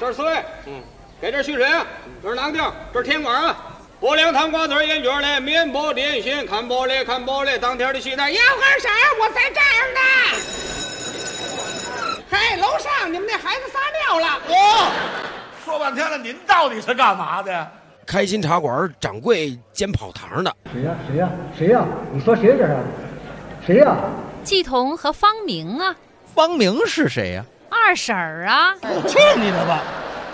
这是刺猬，给这蓄水啊，这是囊丁，这是甜瓜啊。拨两汤瓜子烟卷嘞，面包点心，看包嘞，当天的西单。 要干啥？我在这儿呢。嘿，楼上你们那孩子撒尿了。 说半天了，您到底是干嘛的？ 开心茶馆掌柜兼跑堂的。 谁呀？你说谁这是？谁呀？ 季彤和方明啊。 方明是谁呀？ 二婶儿啊。 去你的吧！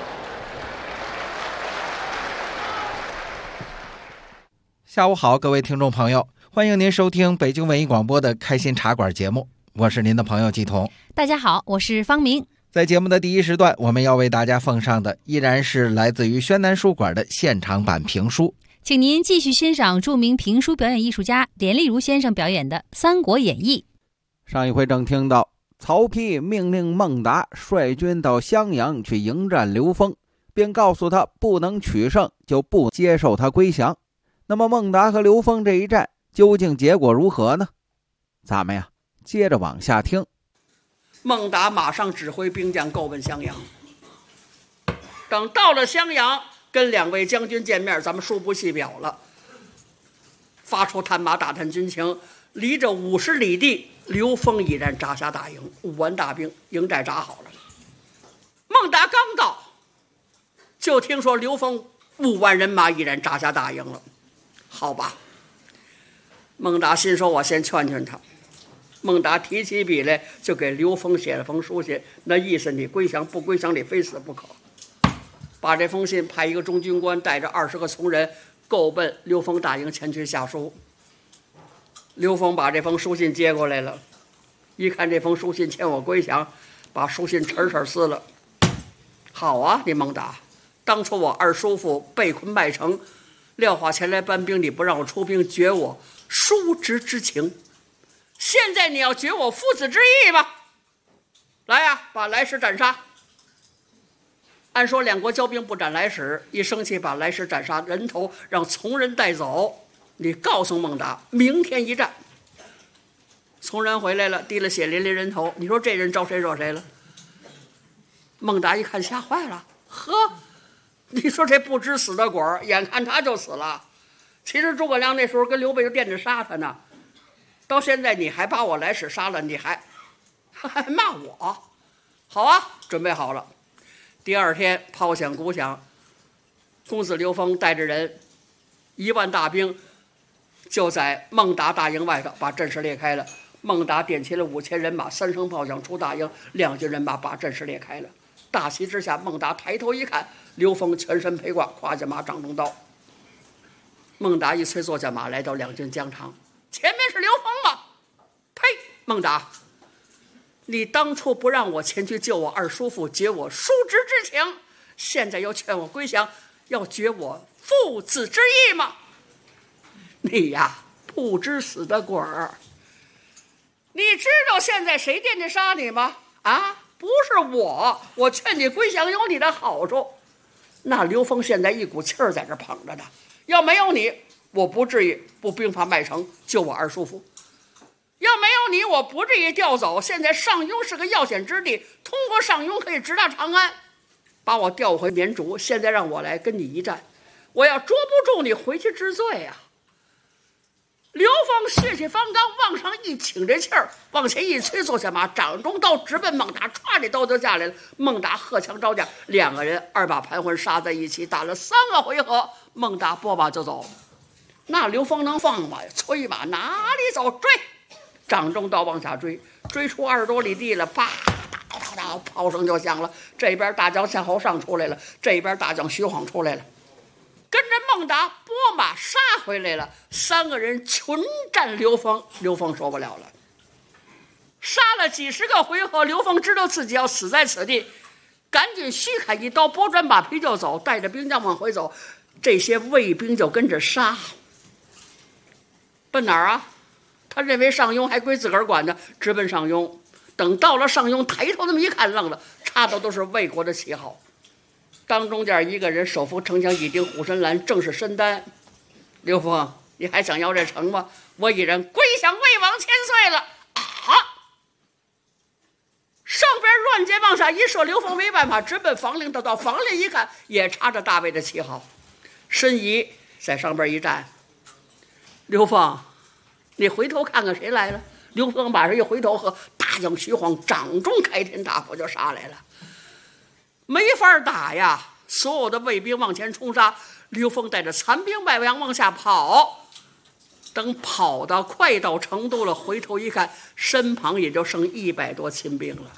下午好，各位听众朋友，欢迎您收听北京文艺广播的开心茶馆节目，我是您的朋友季彤。 大家好，我是方明。 在节目的第一时段，我们要为大家奉上的依然是来自于宣南书馆的现场版评书， 请您继续欣赏著名评书表演艺术家连丽如先生表演的《三国演义》。 上一回正听到曹丕命令孟达率军到襄阳去迎战刘封，并告诉他不能取胜就不接受他归降。那么孟达和刘封这一战究竟结果如何呢？咱们呀接着往下听。 孟达马上指挥兵将购奔襄阳。等到了襄阳，跟两位将军见面，咱们书不细表了。发出探马打探军情，离着50里地，刘封已然扎下大营，5万大兵，营寨扎好了。孟达刚到，就听说刘封5万人马已然扎下大营了。好吧，孟达心说我先劝劝他。孟达提起笔来，就给刘封写了封书信，那意思你归降不归降，你非死不可。把这封信派一个中军官带着20个从人购奔刘封大营前去下书。刘封把这封书信接过来了，一看这封书信劝我归降，把书信齿撕了。好啊，你孟达，当初我二叔父被困麦城，廖化前来搬兵，你不让我出兵，绝我叔侄之情。现在你要绝我父子之义吧？来呀，把来使斩杀。按说两国交兵不斩来使，一生气把来使斩杀，人头让从人带走。你告诉孟达，明天一战。从人回来了，提了血淋淋人头，你说这人招谁惹谁了？孟达一看吓坏了，呵，你说这不知死的鬼儿，眼看他就死了。其实诸葛亮那时候跟刘备就惦着杀他呢，到现在你还把我来使杀了，你还骂我。好啊，准备好了。第二天炮响鼓响，公子刘封带着人1万大兵就在孟达大营外头把阵势裂开了。孟达点齐了5000人马，3声炮响出大营，2军人马把阵势裂开了。大旗之下，孟达抬头一看，刘封全身披挂，胯下马，掌中刀。孟达一催坐下马，来到两军疆场，前面是刘封吗？呸！孟达，你当初不让我前去救我二叔父，绝我叔侄之情，现在又劝我归降，要绝我父子之义吗？你呀，不知死的鬼儿！你知道现在谁惦着杀你吗？啊，不是我劝你归降有你的好处。那刘封现在一股气儿在这捧着呢，要没有你，我不至于不兵发麦城救我二叔父。要没有你，我不至于调走。现在上庸是个要险之地，通过上庸可以直达长安，把我调回绵竹。现在让我来跟你一战，我要捉不住你，回去治罪啊！刘封血气方刚，往上一挺这气儿，往前一催，坐下马，掌中刀直奔孟达，歘，这刀就下来了。孟达荷枪招架，两个人2把盘魂杀在一起，打了3个回合，孟达拨马就走。那刘封能放马呀？催马哪里走？追！掌中刀往下追，追出20多里地了，啪！炮声就响了。这边大将夏侯尚出来了，这边大将徐晃出来了，跟着孟达拨马杀回来了。3个人群战刘封，刘封受不了了，杀了几10个回合，刘封知道自己要死在此地，赶紧虚砍一刀，拨转马匹就走，带着兵将往回走。这些卫兵就跟着杀，奔哪儿啊？他认为上庸还归自个儿管呢，直奔上庸。等到了上庸，抬头那么一看，愣了，插的都是魏国的旗号。当中间一个人手扶城墙，一顶虎身蓝，正是申丹。刘封，你还想要这城吗？我已然归降魏王千岁了啊！ 上边乱箭往下一射，刘封没办法，直奔房陵。到房陵一看，也插着大卫的旗号，申仪在上边一站。刘封，你回头看看谁来了？刘封马上一回头，和大将徐晃掌中开天大斧就杀来了，没法打呀！所有的卫兵往前冲杀，刘封带着残兵败将往下跑。等跑到快到成都了，回头一看，身旁也就剩100多亲兵了。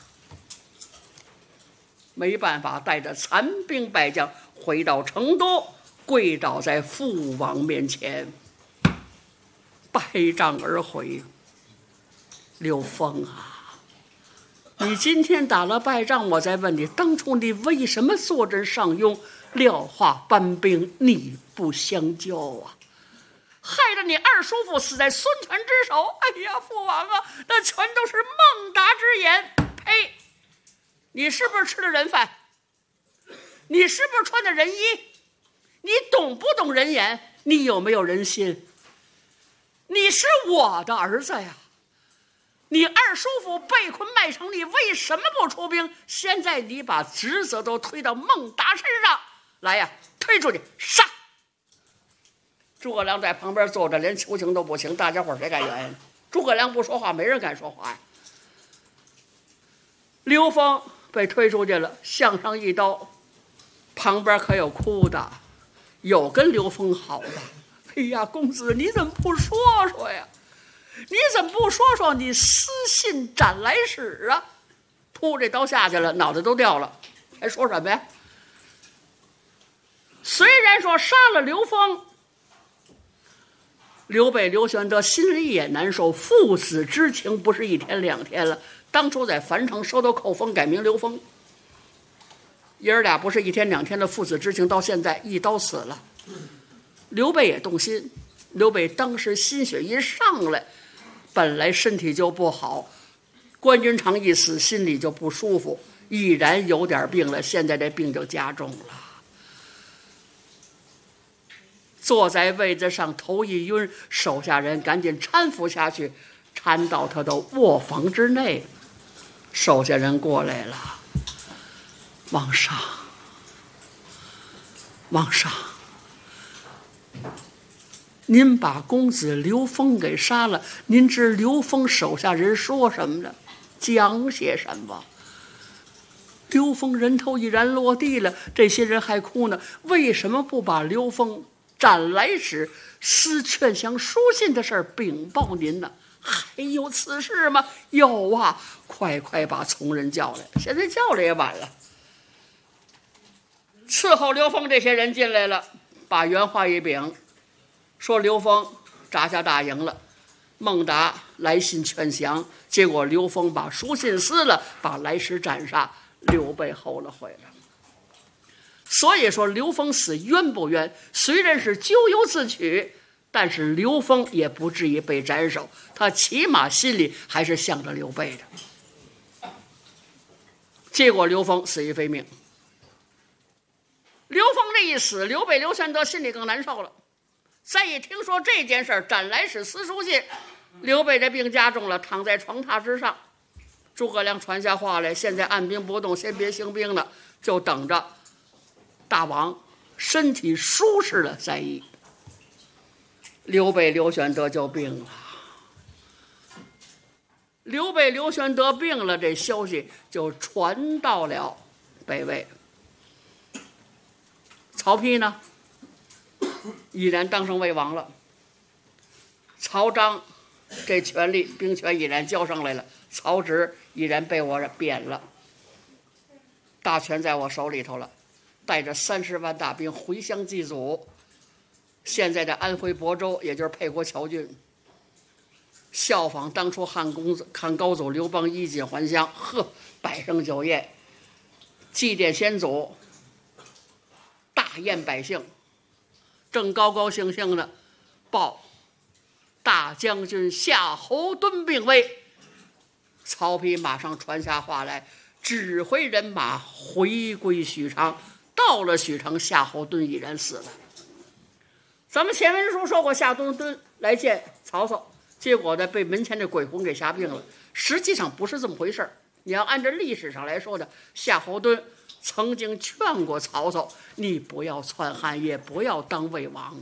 没办法，带着残兵败将回到成都，跪倒在父王面前，败仗而回。刘封啊，你今天打了败仗，我再问你，当初你为什么坐镇上庸，廖化班兵，你不相交啊？害得你二叔父死在孙权之手。哎呀，父王啊，那全都是孟达之言。呸！你是不是吃了人饭？你是不是穿的人衣？你懂不懂人言？你有没有人心？你是我的儿子呀！你二叔父被困麦城，你为什么不出兵？现在你把职责都推到孟达身上来呀！推出去杀！诸葛亮在旁边坐着，连求情都不行，大家伙谁敢言？诸葛亮不说话，没人敢说话呀。刘封被推出去了，向上一刀，旁边可有哭的，有跟刘封好的。哎呀，公子你怎么不说说呀？你怎么不说说你私信斩来使啊？扑这刀下去了，脑袋都掉了，还说什么呀？虽然说杀了刘封，刘备刘玄德心里也难受，父子之情不是1天2天了。当初在樊城收到扣封，改名刘封，爷儿俩不是1天2天的父子之情，到现在一刀死了。刘备也动心，刘备当时心血一上来，本来身体就不好，关云长一死，心里就不舒服，毅然有点病了，现在这病就加重了。坐在位子上，头一晕，手下人赶紧搀扶下去，搀到他的卧房之内。手下人过来了，皇上，皇上，您把公子刘封给杀了，您知刘封手下人说什么呢？讲些什么？刘封人头已然落地了，这些人还哭呢，为什么不把刘封斩来使私劝降书信的事儿禀报您呢？还有此事吗？有啊，快把从人叫来，现在叫来也晚了。伺候刘封这些人进来了，把原话一禀，说刘封扎下大营了，孟达来信劝降，结果刘封把书信撕了，把来使斩杀，刘备后了悔了。所以说刘封死冤不冤？虽然是咎由自取，但是刘封也不至于被斩首，他起码心里还是向着刘备的。结果刘封死于非命。刘封这一死，刘备刘玄德心里更难受了。再一听说这件事，斩来使私书信，刘备这病加重了，躺在床榻之上。诸葛亮传下话来，现在按兵不动，先别兴兵了，就等着大王身体舒适了再议。刘备刘玄德就病了。刘备刘玄德病了，这消息就传到了北魏。曹丕呢，已然当上魏王了。曹彰这权力兵权已然交上来了，曹植已然被我贬了，大权在我手里头了，带着30万大兵回乡祭祖。现在的安徽亳州，也就是沛国谯郡，效仿当初汉高祖刘邦衣锦还乡，摆上酒宴，祭奠先祖，大宴百姓，正高高兴兴的报大将军夏侯惇病危。曹丕马上传下话来，指挥人马回归许昌。到了许昌，夏侯惇已然死了。咱们前文书说过，夏侯惇来见曹操，结果呢被门前的鬼魂给吓病了。实际上不是这么回事， 你要按照历史上来说的，夏侯惇曾经劝过曹操，你不要篡汉，也不要当魏王。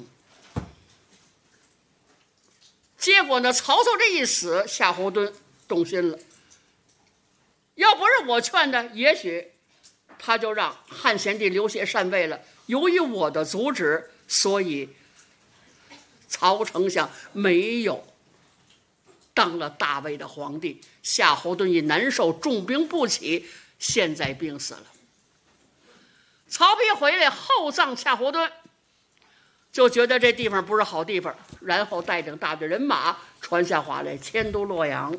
结果呢，曹操这一死，夏侯惇动心了。要不是我劝的，也许他就让汉献帝刘协禅位了。由于我的阻止，所以曹丞相没有当了大魏的皇帝。夏侯惇一难受，重病不起，现在病死了。曹丕回来厚葬夏侯惇，就觉得这地方不是好地方，然后带着大队人马传下话来迁都洛阳。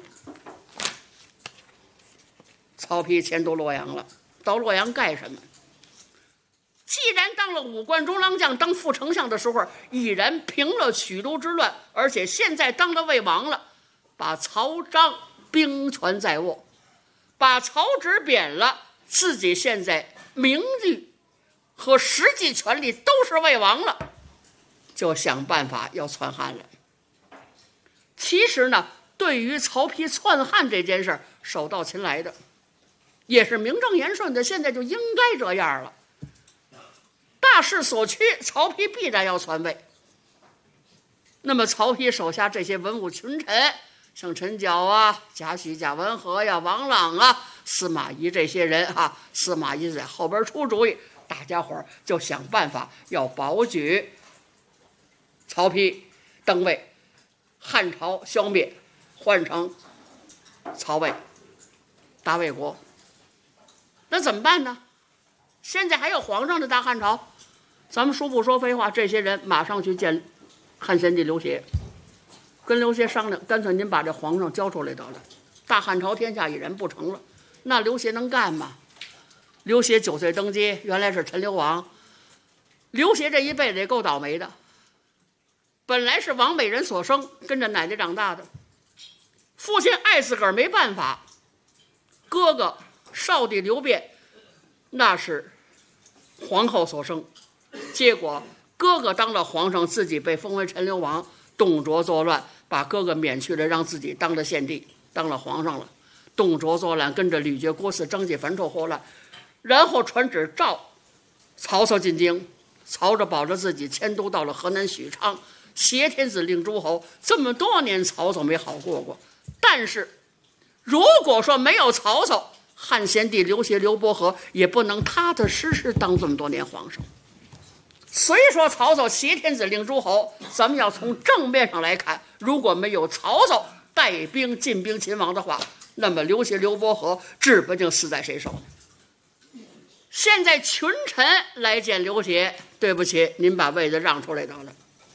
曹丕迁都洛阳了，到洛阳干什么？既然当了武官中郎将，当副丞相的时候已然平了曲都之乱，而且现在当了魏王了，把曹彰兵权在握，把曹植贬了，自己现在名誉和实际权力都是魏王了，就想办法要篡汉了。其实呢，对于曹丕篡汉这件事手到擒来的，也是名正言顺的，现在就应该这样了。大势所趋，曹丕必然要篡位。那么曹丕手下这些文武群臣，像陈角啊、贾诩、贾文和呀、王朗啊、司马懿这些人啊，司马懿在后边出主意，大家伙就想办法要保举曹丕登位，汉朝消灭，换成曹魏，大魏国。那怎么办呢？现在还有皇上的大汉朝，咱们说不说废话，这些人马上去见汉献帝刘协，跟刘协商量，干脆您把这皇上交出来得了，大汉朝天下已然不成了。那刘协能干吗？刘协9岁登基，原来是陈留王。刘协这一辈子也够倒霉的，本来是王美人所生，跟着奶奶长大的，父亲爱自个儿没办法，哥哥少帝刘辩那是皇后所生，结果哥哥当了皇上，自己被封为陈留王，动辄作乱，把哥哥免去了，让自己当了献帝，当了皇上了，动辄作乱，跟着吕阙、郭汜争气樊臭祸乱，然后传旨召曹操进京，曹着保着自己迁都到了河南许昌，挟天子令诸侯，这么多年曹操没好过。但是如果说没有曹操，汉献帝刘协、刘伯和也不能踏踏实实当这么多年皇上。虽说曹操挟天子令诸侯，咱们要从正面上来看，如果没有曹操带兵进兵秦王的话，那么刘协、刘伯和指不定死在谁手呢。现在群臣来见刘协，对不起，您把位子让出来得了，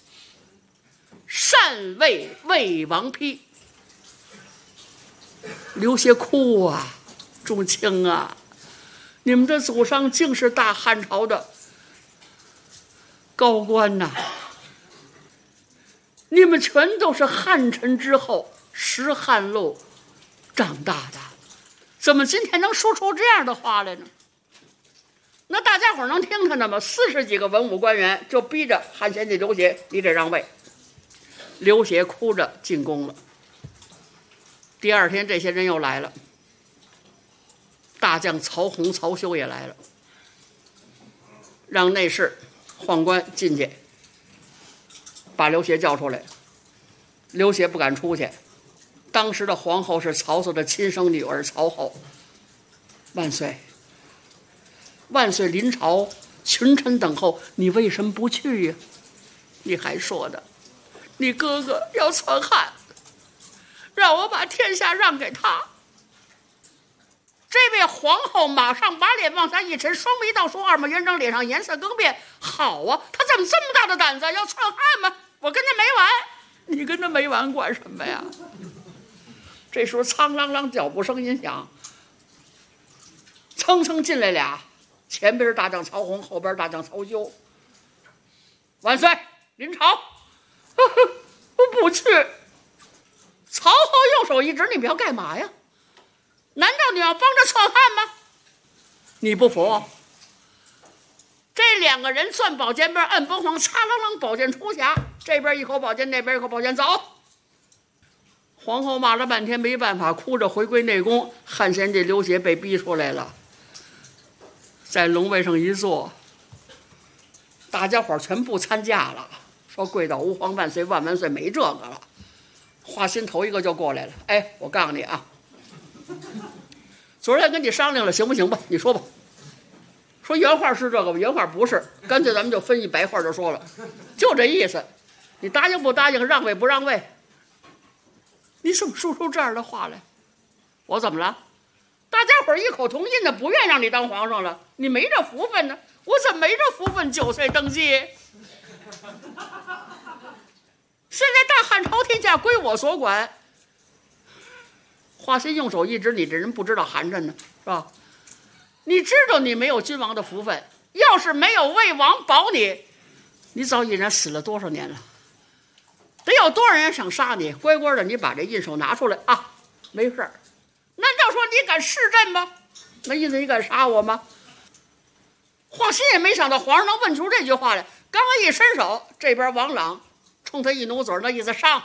禅位魏王丕。刘协哭啊，众卿啊，你们的祖上竟是大汉朝的高官呐，你们全都是汉臣之后，识汉路长大的，怎么今天能说出这样的话来呢？那大家伙能听他的吗？40几个文武官员就逼着汉献帝刘协，你得让位。刘协哭着进宫了。第二天这些人又来了，大将曹洪、曹休也来了，让内侍宦官进去把刘协叫出来。刘协不敢出去，当时的皇后是曹操的亲生女儿曹后。万岁，万岁临朝，群臣等候，你为什么不去呀？你还说的，你哥哥要篡汉，让我把天下让给他。这位皇后马上把脸往下一沉，双眉倒竖，二目圆睁，脸上颜色更变。好啊，他怎么这么大的胆子，要篡汉吗？我跟他没完。你跟他没完管什么呀？这时候苍啷啷脚步声音响，蹭蹭进来俩，前边大将曹洪，后边大将曹休。万岁临朝。我不去。曹操用手一指，你们要干嘛呀？难道你要帮着篡汉吗？你不服？这两个人攥宝剑边，摁崩簧，擦啷啷宝剑出匣，这边一口宝剑，那边一口宝剑，走。 皇后骂了半天没办法，哭着回归内宫。汉献帝刘协被逼出来了，在龙位上一坐，大家伙全部参加了，说跪倒吾皇万岁万万岁，没这个了。华歆头一个就过来了，哎，我告诉你啊，昨天跟你商量了，行不行吧？你说吧。说原话是这个吧？原话不是，干脆咱们就分一白话就说了，就这意思。你答应不答应，让位不让位？你怎么说出这样的话来？我怎么了？大家伙异口同音的不愿让你当皇上了，你没这福分呢。我怎么没这福分？9岁登基，现在大汉朝天下归我所管。华歆用手一指，你这人不知道寒碜呢，是吧？你知道你没有君王的福分，要是没有魏王保你，你早已然死了多少年了？得有多少人想杀你？乖乖的，你把这印绶拿出来啊，没事儿。难道说你敢弑朕吗？那意思你敢杀我吗？华歆也没想到皇上能问出这句话来，刚刚一伸手，这边王朗冲他一努嘴，那意思上。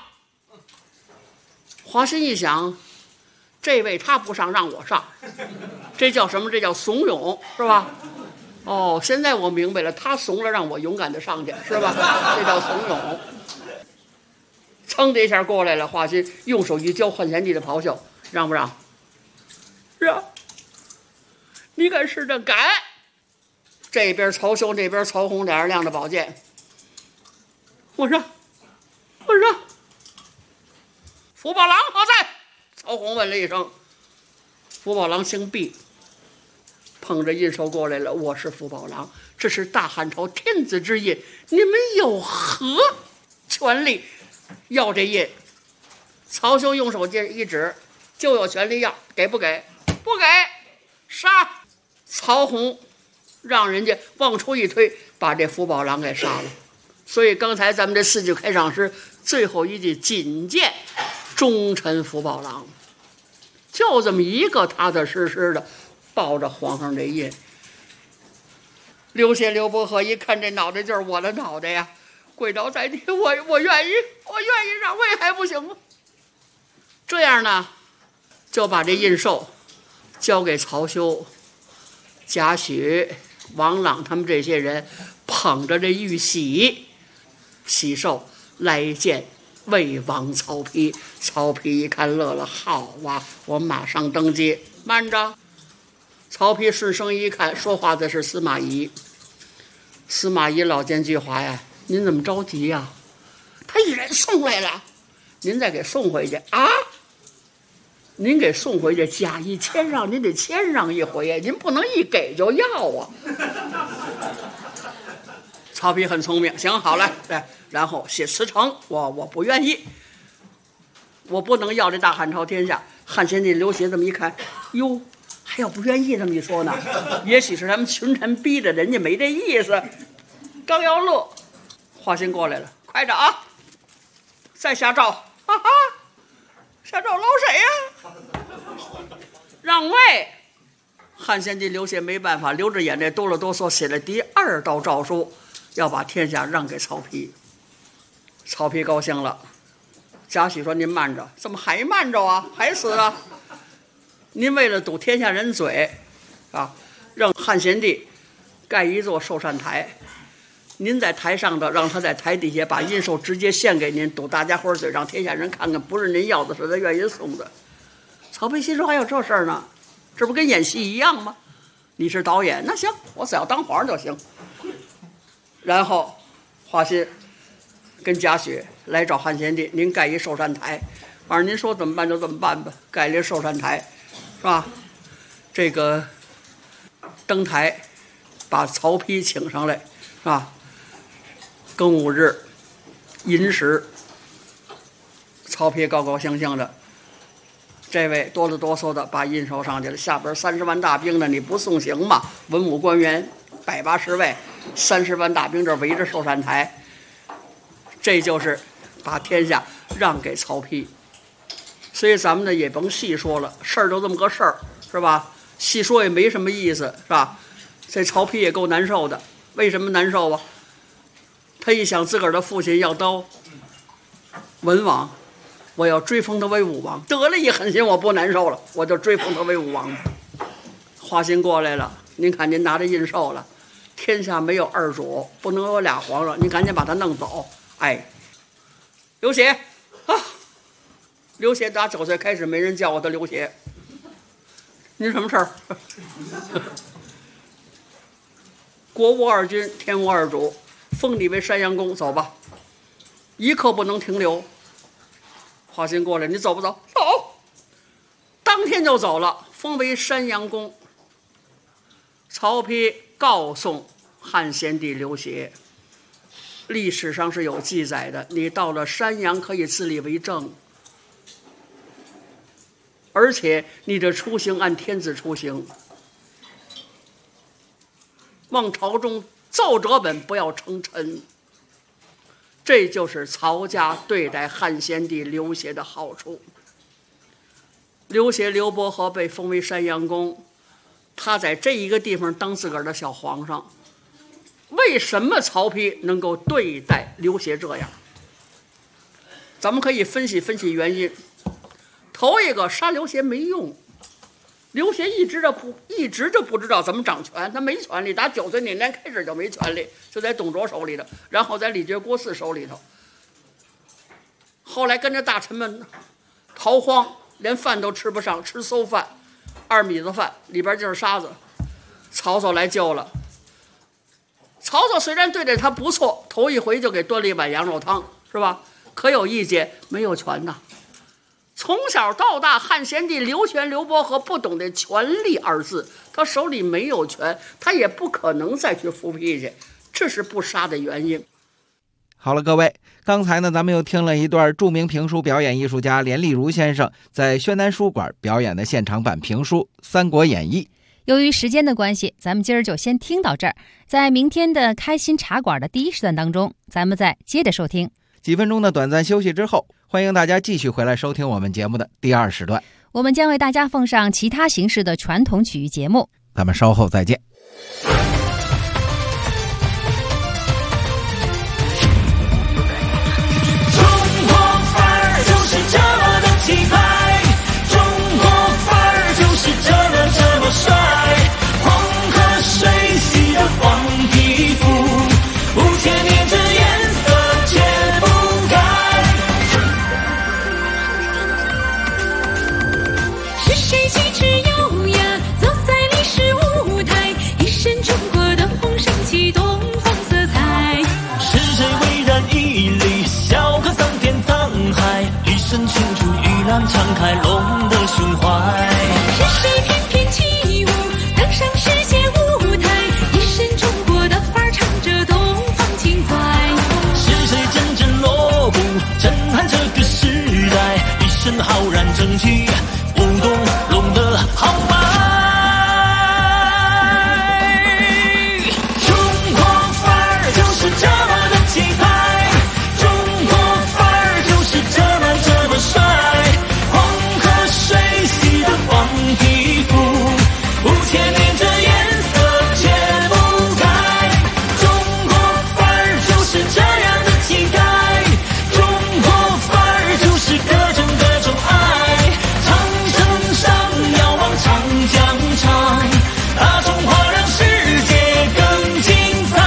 华歆一想，这位他不上，让我上，这叫什么？这叫怂恿，是吧？哦，现在我明白了，他怂了，让我勇敢的上去，是吧？这叫怂恿。噌的一下过来了，华歆用手一浇汉献帝的咆哮，让不让？让。你敢弑朕？敢。这边曹休，这边曹洪，俩人亮着宝剑，我让，我让。福宝郎何在？曹洪问了一声。福宝郎姓毕，捧着印绶过来了。我是福宝郎，这是大汉朝天子之印，你们有何权利要这印？曹休用手一指，就有权利要，给不给？不给，杀！曹洪让人家往出一推，把这福宝郎给杀了。所以刚才咱们这4句开场诗最后一句，仅见忠臣福宝郎，就这么一个踏踏实实的抱着皇上这印。刘协刘伯和一看这脑袋就是我的脑袋呀，跪倒在地，我愿意让位还不行吗？这样呢，就把这印绶交给曹休、贾诩、王朗他们这些人，捧着这玉玺绶来见魏王曹丕。曹丕一看乐了，好啊，我马上登基。慢着，曹丕顺声一看，说话的是司马懿。司马懿老奸巨猾呀，您怎么着急呀？他一人送来了，您再给送回去啊？您给送回去，假意谦让，您得谦让一回呀，您不能一给就要啊。曹丕很聪明，行，好了，对，然后写辞呈，我不愿意，我不能要这大汉朝天下。汉献帝刘协这么一看，哟，还要不愿意这么一说呢，也许是他们群臣逼着，人家没这意思。刚要乐，华歆过来了，快着啊，再下诏，哈哈，下诏捞谁呀？让位。汉献帝刘协没办法，流着眼泪哆了哆嗦，写了第2道诏书，要把天下让给曹丕。曹丕高兴了。贾诩说：“您慢着，怎么还慢着啊？还死啊？您为了堵天下人嘴，啊，让汉献帝盖一座寿善台，您在台上的，让他在台底下把印绶直接献给您，堵大家伙嘴，让天下人看看，不是您要的，是他愿意送的。”曹丕心说：“还有这事儿呢？这不跟演戏一样吗？你是导演，那行，我只要当皇上就行。”然后华歆跟贾诩来找汉献帝，您盖一寿善台，反正您说怎么办就怎么办吧，盖一寿善台，是吧？这个登台把曹丕请上来，是吧？庚午日寅时，曹丕高高兴兴的，这位哆了哆嗦的把印绶上去了，下边30万大兵呢，你不送行吗？文武官员180位，30万大兵这围着寿善台，这就是把天下让给曹丕。所以咱们呢也甭细说了，事儿就这么个事儿，是吧？细说也没什么意思，是吧？这曹丕也够难受的，为什么难受啊？他一想自个儿的父亲要当文王我要追封他为武王，得了一狠心，我不难受了，我就追封他为武王。华歆过来了，您看您拿着印绶了，天下没有二主，不能有俩皇上，您赶紧把他弄走。哎，刘协啊，刘协打9岁开始没人叫我的刘协，您什么事儿？国无二君，天无二主，封你为山阳公，走吧，一刻不能停留。华歆过来，你走不走？走。当天就走了，封为山阳公。曹丕告诉汉献帝刘协，历史上是有记载的，你到了山阳可以自立为政，而且你的出行按天子出行。望朝中奏折本，不要称臣。这就是曹家对待汉献帝刘协的好处。刘协刘伯和被封为山阳公，他在这一个地方当自个儿的小皇上。为什么曹丕能够对待刘协这样？咱们可以分析分析原因。头一个，杀刘协没用，刘协一直就不知道怎么掌权，他没权力，打9岁那年开始就没权力，就在董卓手里头，然后在李傕郭汜手里头。后来跟着大臣们逃荒，连饭都吃不上，吃馊饭，2米子饭里边就是沙子。曹操来救了。曹操虽然对待他不错，头一回就给端了一碗羊肉汤，是吧？可有意见，没有权呐。从小到大，汉献帝刘玄、刘伯和不懂得权力2字，他手里没有权，他也不可能再去复辟去，这是不杀的原因。 好了，各位，刚才呢，咱们又听了一段著名评书表演艺术家连丽如先生在宣南书馆表演的现场版评书《三国演义》。 由于时间的关系，咱们今儿就先听到这儿。在明天的开心茶馆的第1时段当中，咱们再接着收听。 几分钟的短暂休息之后，欢迎大家继续回来收听我们节目的第2时段。 我们将为大家奉上其他形式的传统曲艺节目。 咱们稍后再见。 中国范儿就是这么的气派，中国范儿就是这么帅，黄河水洗的黄皮肤，5000年这颜色全不改。是谁气质优雅走在历史舞台，一身中国的红升起东方色彩。是谁巍然屹立笑看桑田沧海，一身青出于蓝敞开龙的胸怀。是谁翩翩起舞登上世界舞台，一身中国的范儿唱着东方情怀。是谁真正锣鼓震撼这个时代，一身浩然正气舞动龙的豪迈。中国范儿就是这么的气派，中国范儿就是这么帅，黄河水洗的黄皮肤，5000年这颜色全不改。中国范儿就是这样的气概，中国范儿就是各种爱，长城上遥望长江长，大中华让世界更精彩。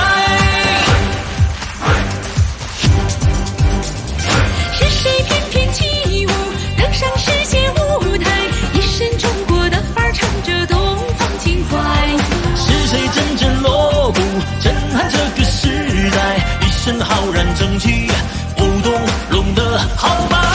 是谁翩翩起舞登上世界舞台，一身中国的范儿唱着东方情怀。是谁真正锣鼓震撼这个时代，一身浩然正气舞动龙的豪迈。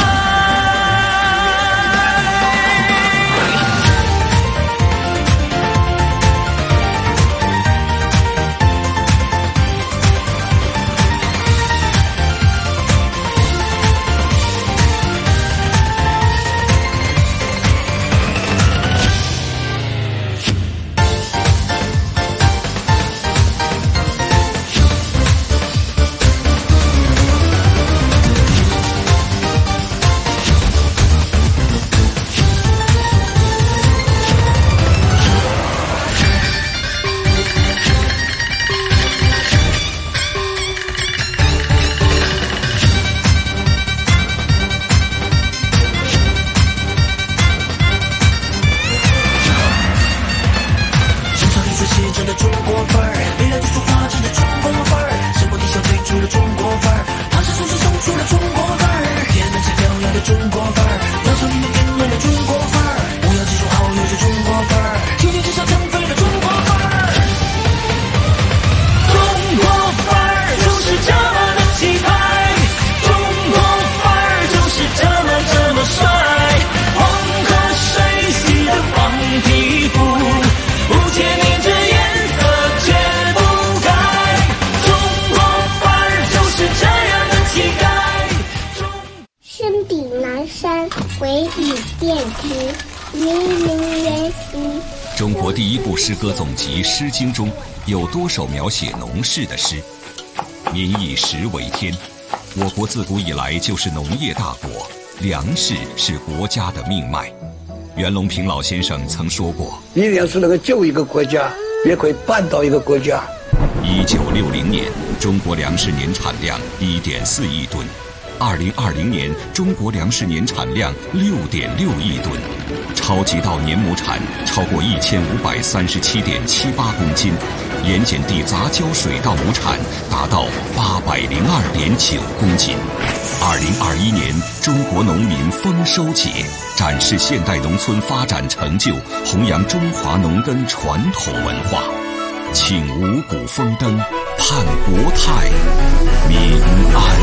顶南山，惟以电之，云林元兮。 中国第一部诗歌总集《诗经》中有多首描写农事的诗。民以食为天，我国自古以来就是农业大国，粮食是国家的命脉。袁隆平老先生曾说过， 一定是能够救一个国家，也可以绊倒一个国家。 1960年，中国粮食年产量1.4亿吨，2020年中国粮食年产量6.6亿吨，超级稻年亩产超过1537.78公斤，盐碱地杂交水稻亩产达到802.9公斤。2021年中国农民丰收节，展示现代农村发展成就，弘扬中华农耕传统文化，请五谷丰登，盼国泰民安。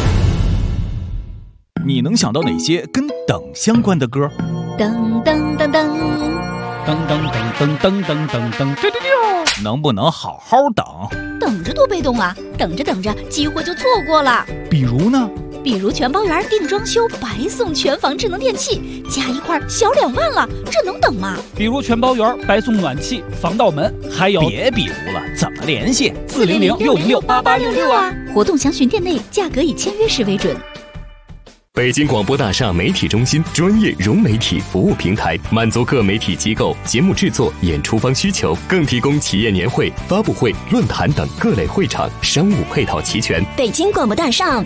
你能想到哪些跟等相关的歌？ 噔噔噔噔噔噔噔噔噔噔噔噔，能不能好好等？ 等着多被动啊！等着等着，机会就错过了。 比如呢？ 比如全包圆定装修，白送全房智能电器，加一块小2万了，这能等吗？ 比如全包圆白送暖气、防盗门，还有别比如了，怎么联系？400-606-8866啊！ 活动详询店内，价格以签约时为准。 北京广播大厦媒体中心专业融媒体服务平台，满足各媒体机构节目制作、演出方需求，更提供企业年会、发布会、论坛等各类会场，商务配套齐全。 北京广播大厦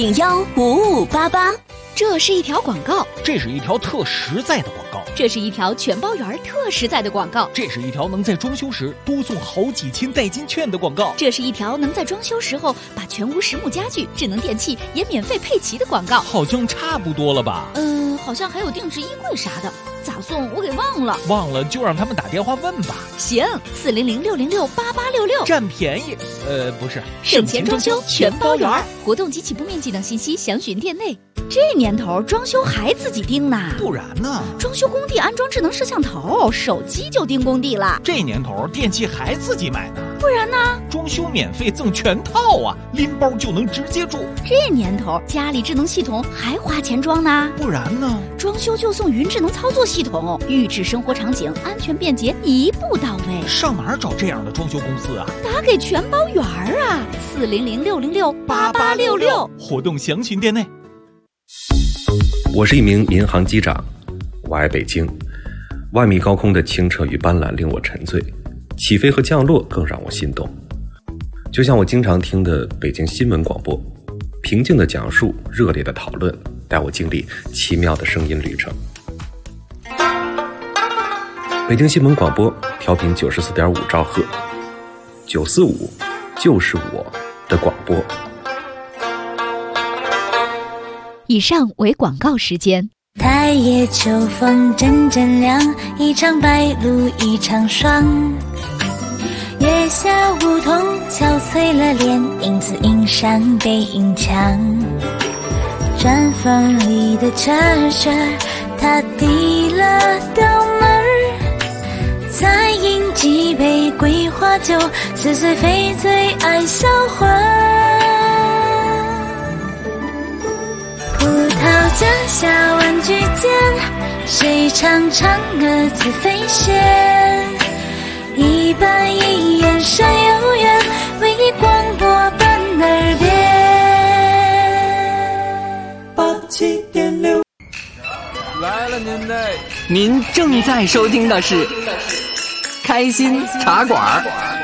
851-5588。 这是一条广告， 这是一条特实在的广告， 这是一条全包圆特实在的广告， 这是一条能在装修时多送好几千代金券的广告， 这是一条能在装修时候把全屋实木家具、智能电器也免费配齐的广告。 好像差不多了吧？ 好像还有定制衣柜啥的，咋送我给忘了。 忘了就让他们打电话问吧。 行，400-606-8866， 占便宜。不是， 省钱装修全包圆。活动及起步面积等信息详询店内。这年头装修还自己盯呢？ 不然呢？ 装修工地安装智能摄像头，手机就盯工地了。 这年头电器还自己买呢？ 不然呢？ 装修免费赠全套啊，拎包就能直接住。 这年头家里智能系统还花钱装呢？ 不然呢？ 装修就送云智能操作系统，预制生活场景，安全便捷，一步到位。 上哪儿找这样的装修公司啊？ 打给全包圆啊，400-606-8866。 活动详询店内。 我是一名民航机长，我爱北京。万米高空的清澈与斑斓令我沉醉，起飞和降落更让我心动。就像我经常听的北京新闻广播，平静的讲述，热烈的讨论，带我经历奇妙的声音旅程。北京新闻广播调频94.5兆赫，945就是我的广播。 以上为广告时间。 太夜秋风阵阵凉，一场白露一场霜。月下梧桐憔悴了脸，影子映上背影墙。毡房里的车车，他递了刀门儿，再饮几杯桂花酒，似醉非醉爱销魂。葡萄架下玩具间，谁唱嫦娥自飞仙？一板一眼山有缘，为你广播伴耳边。 87.6 来了您正在收听的是开心茶馆。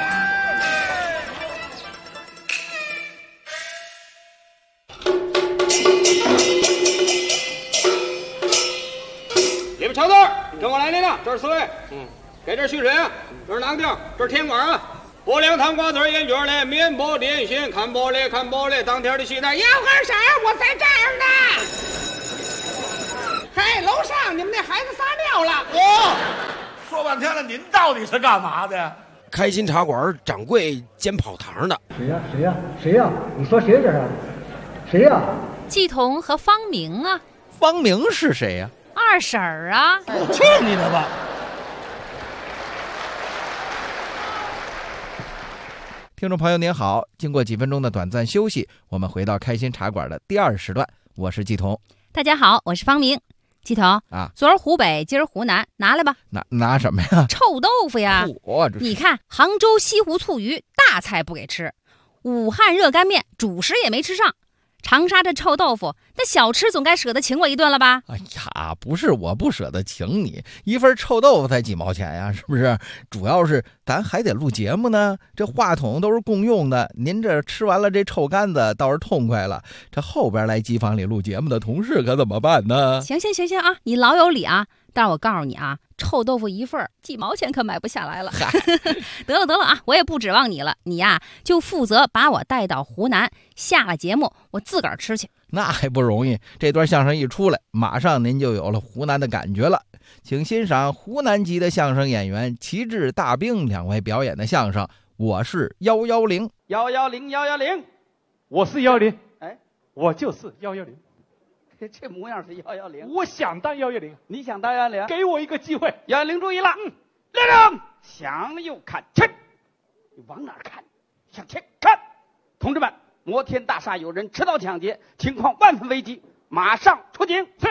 你们瞧字，跟我来，您呢？这是4位，给这蓄水啊，这是囊丁，这是甜管啊，拨凉糖瓜子烟卷嘞，面包点心，看玻璃看玻璃，当天的西单要根色我才这样的。嘿，楼上你们那孩子撒尿了。 说半天了，您到底是干嘛的？ 开心茶馆掌柜兼跑堂的。 谁呀？你说谁这是？谁呀？ 季彤和方明啊。 方明是谁呀？ 二婶儿啊。 去你的吧！ 听众朋友您好，经过几分钟的短暂休息，我们回到开心茶馆的第2时段，我是季彤。 大家好，我是方明。鸡头啊， 昨儿湖北，今儿湖南，拿来吧。 拿什么呀？ 臭豆腐呀！你看，杭州西湖醋鱼，大菜不给吃；武汉热干面，主食也没吃上。长沙这臭豆腐，那小吃总该舍得请我一顿了吧？ 哎呀，不是我不舍得请你，一份臭豆腐才几毛钱呀，是不是？主要是咱还得录节目呢，这话筒都是共用的。您这吃完了这臭干子倒是痛快了，这后边来机房里录节目的同事可怎么办呢？ 行啊，你老有理啊！但是我告诉你啊，臭豆腐一份几毛钱可买不下来了。得了啊，我也不指望你了，你呀就负责把我带到湖南，下了节目我自个儿吃去。 那还不容易，这段相声一出来，马上您就有了湖南的感觉了。请欣赏湖南籍的相声演员齐志、大兵两位表演的相声。我是110， 我是110， 哎， 我就是110。 这模样是110， 我想当110， 你想当110， 给我一个机会。 110注意了，亮，向右看齐，你往哪儿看？向前看。同志们，摩天大厦有人持刀抢劫，情况万分危急，马上出警。是。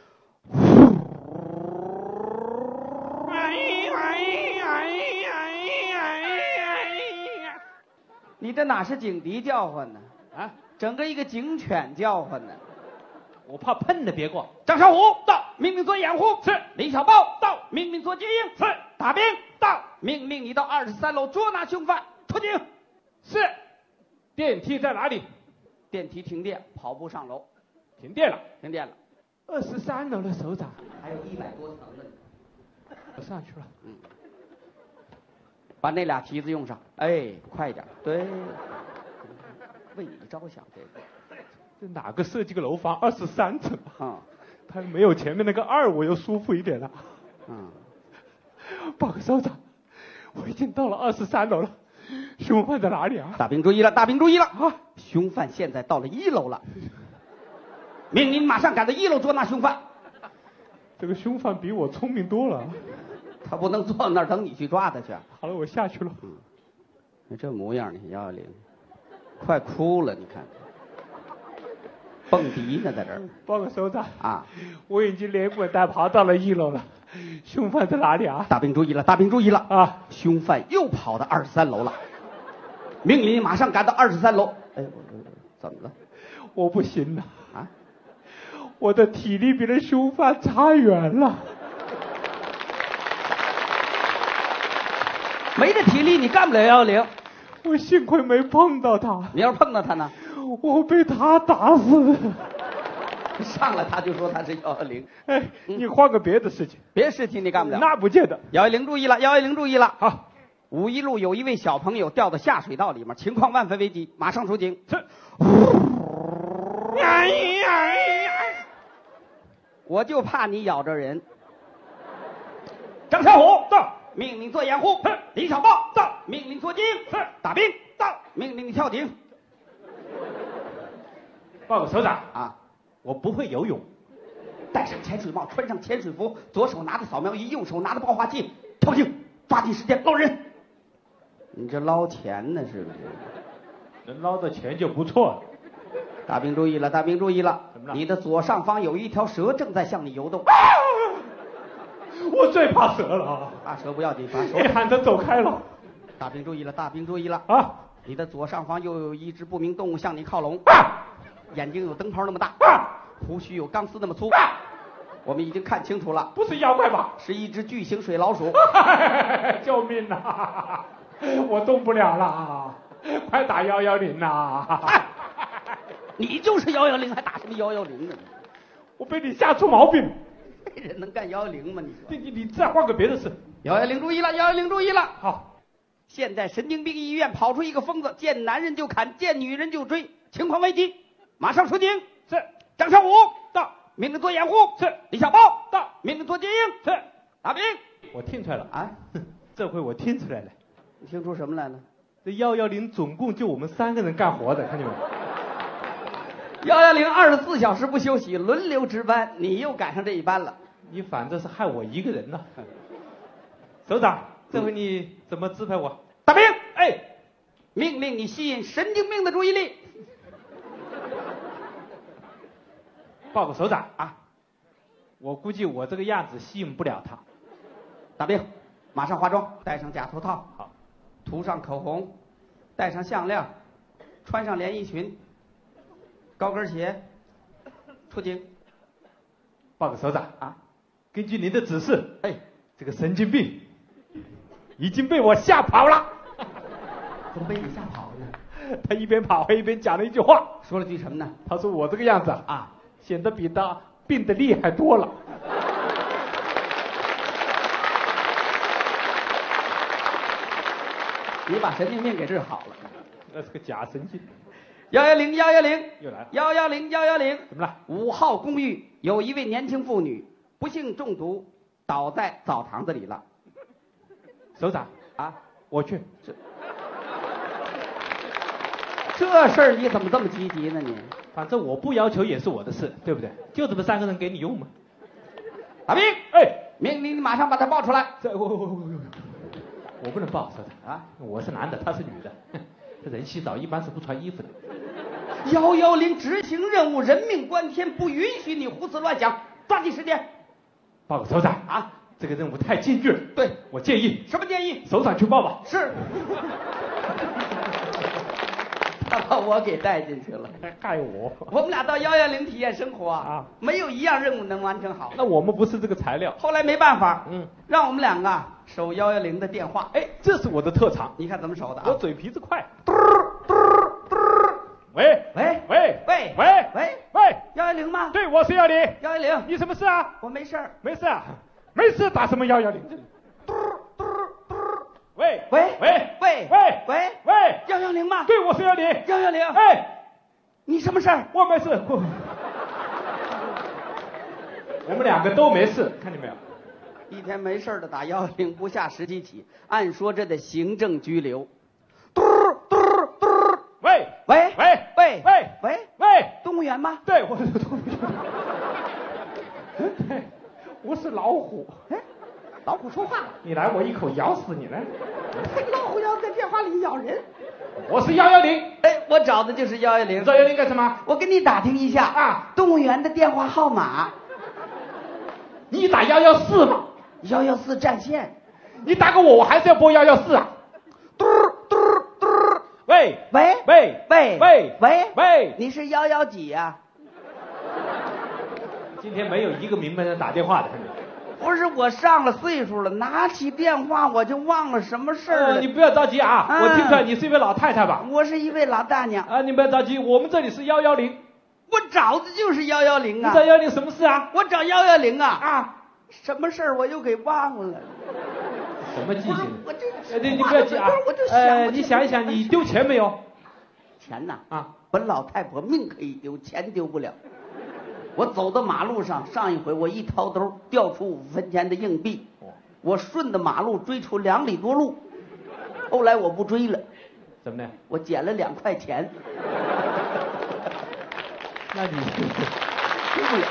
你这哪是警笛叫唤呢？啊，整个一个警犬叫唤呢。 我怕喷的，别过。 张少虎到，命令做掩护。是。李小豹到，命令做接应。是。大兵到，命令你到23楼捉拿凶犯。出警。 是。电梯在哪里？ 电梯停电，跑步上楼。 停电了。 23楼的首长， 还有100多层呢。 我上去了。 把那俩旗子用上。哎，快一点。对。为你着想，这个。 这哪个设计个楼房23层啊？它没有前面那个2，我又舒服一点了。报告首长，我已经到了23楼了。凶犯在哪里啊？ 大兵注意了啊！凶犯现在到了1楼了。命令马上赶到1楼捉拿凶犯。 这个凶犯比我聪明多了。 他不能坐那儿等你去抓他去。 好了，我下去了。 你这模样，你110，快哭了，你看。蹦迪呢，在这儿。 报告首长啊， 我已经连滚带爬到了1楼了。凶犯在哪里啊？ 大兵注意了啊！凶犯又跑到23楼了。命令马上赶到23楼。哎，怎么了？ 我不行了啊！ 我的体力比那凶犯差远了。 没这体力，你干不了110。 我幸亏没碰到他。 你要是碰到他呢？ 我被他打死了。 上来他就说他是110。 哎，你换个别的事情。 别的事情你干不了。 那不见得。 110注意了。好，5一路有一位小朋友掉到下水道里面，情况万分危急，马上出警。是。我就怕你咬着人。张小虎到，命令做掩护。李小豹到，命令做接应。是。大兵到，命令跳井。 报告首长啊， 我不会游泳。 戴上潜水帽，穿上潜水服，左手拿着扫描仪，右手拿着爆化器，跳井，抓紧时间捞人。你这捞钱呢是不是？ 能捞到钱就不错了。 大兵注意了，你的左上方有一条蛇正在向你游动。 我最怕蛇了。 怕蛇不要紧，把手你喊他走开了。 大兵注意了啊！ 你的左上方又有一只不明动物向你靠拢。眼睛有灯泡那么大，胡须有钢丝那么粗。我们已经看清楚了， 不是妖怪吧？ 是一只巨型水老鼠。 救命啊！我动不了了，快打110呐！ 你就是110，还打什么110呢？ 我被你吓出毛病。 这人能干110吗？ 你再换个别的事。 110注意了。好，现在神经病医院跑出一个疯子，见男人就砍，见女人就追，情况危急，马上出警。 是。 张少武到，命令做掩护。是。李小豹到，命令做接应。是。大兵， 我听出来了啊！ 这回我听出来了。 你听出什么来了？ 这110总共就我们3个人干活的，看见没有？110 24小时不休息，轮流值班，你又赶上这一班了。 你反正是害我一个人了。首长，这回你怎么支配我？ 大兵，哎，命令你吸引神经病的注意力。 报个首长啊！我估计我这个样子吸引不了他。 大兵，马上化妆，戴上假头套， 好， 涂上口红，戴上项链，穿上连衣裙，高跟鞋，出警。 报个首长啊！根据您的指示，这个神经病已经被我吓跑了。 怎么被你吓跑了？ 他一边跑还一边讲了一句话， 说了句什么呢？ 他说我这个样子啊，显得比他病得厉害多了。 你把神经病给治好了。 那是个假神经。 110，110， 又来了。 110，110， 怎么了 ？5号公寓有一位年轻妇女不幸中毒，倒在澡堂子里了。 首长啊， 我去。 这事儿你怎么这么积极呢你？ 反正我不要求也是我的事，对不对？就这么3个人给你用嘛。 大兵，命令你马上把他抱出来。 我不能抱，首长啊，我是男的，他是女的。这人洗澡一般是不穿衣服的。 110执行任务，人命关天，不允许你胡思乱想，抓紧时间。 报个首长啊， 这个任务太艰巨了。 对， 我建议。 什么建议？ 首长去报吧。 是。他把我给带进去了， 害我。 我们俩到110体验生活啊，没有一样任务能完成好。 那我们不是这个材料。 后来没办法，让我们两个守110的电话。 这是我的特长。 你看怎么守的啊？ 我嘴皮子快。 喂，110吗？ 对，我是110。 110， 你什么事啊？ 我没事儿。 没事啊？没事打什么110？喂 ，110吗？ 对，我是110。 110，你什么事儿？ 我没事。我们2个都没事，看见没有？ 一天没事的打110，不下10几起，按说这得行政拘留。喂，动物园吗？ 对，我是动物园。对，我是老虎。 老虎说话了， 你来，我一口咬死你来。 老虎要在电话里咬人。 我是110。 我找的就是110。 你找110干什么？ 我跟你打听一下啊，动物园的电话号码。 你打114嘛 ？114占线。 你打给我还是要拨114啊？喂， 你是11几呀？ 今天没有一个明白人打电话的。 不是，我上了岁数了，拿起电话我就忘了什么事儿了。 你不要着急啊，我听出来你是一位老太太吧？ 我是一位老大娘啊，你不要着急，我们这里是110。 我找的就是110啊。 你找110什么事啊？ 我找110啊，什么事儿我又给忘了。 什么记性？ 你不要急啊。你想一想，你丢钱没有？ 钱呐啊，本老太婆命可以丢，钱丢不了。我走到马路上，上一回我一掏兜掉出5分钱的硬币，我顺着马路追出2里多路，后来我不追了。 怎么的？ 我捡了2块钱。 那你追不了。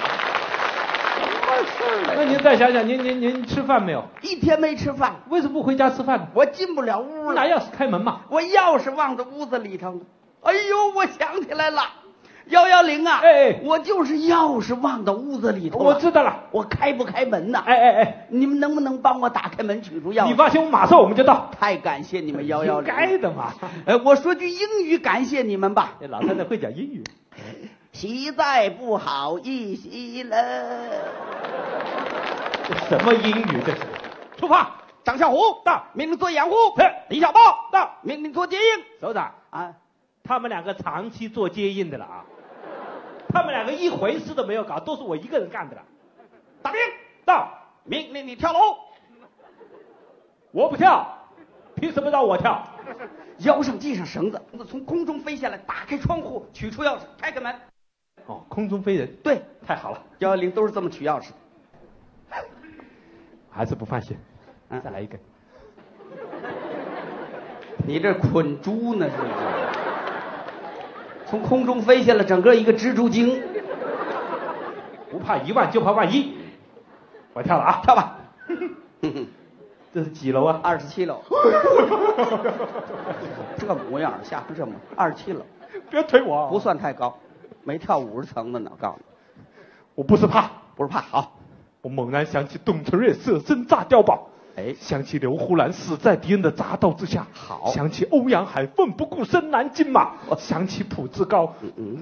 那您再想想，您吃饭没有？ 一天没吃饭。 为什么不回家吃饭呢？ 我进不了屋了。 拿钥匙开门嘛。 我钥匙忘在屋子里头了。哎呦，我想起来了。110啊！我就是钥匙忘到屋子里头了。 我知道了， 我开不开门呐？你们能不能帮我打开门，取出钥匙？ 你放心，马上我们就到。 太感谢你们110。 应该的嘛。 我说句英语感谢你们吧。 老太太会讲英语。 实在不好意思了。 这什么英语这是？ 出发！张小虎到，命令做掩护。李小豹到，命令做接应。 首长啊，他们2个长期做接应的了啊。他们2个一回事都没有搞，都是我一个人干的了。 大兵到，命令你跳楼。 我不跳，凭什么让我跳？ 腰上系上绳子，从空中飞下来，打开窗户，取出钥匙，开开门。 哦，空中飞人。 对， 太好了。 110都是这么取钥匙的。 还是不放心，再来一根。 你这捆猪呢是不是？从空中飞下来，整个一个蜘蛛精。 不怕1万，就怕万一。我跳了啊， 跳吧。 这是几楼啊 ？27楼。这模样吓成这么，27楼。 别推我， 不算太高，没跳50层的呢。告诉你， 我不是怕， 不是怕。好， 我猛然想起董存瑞舍身炸碉堡， 哎， 想起刘胡兰死在敌人的铡刀之下， 好， 想起欧阳海奋不顾身南京马，想起朴志高。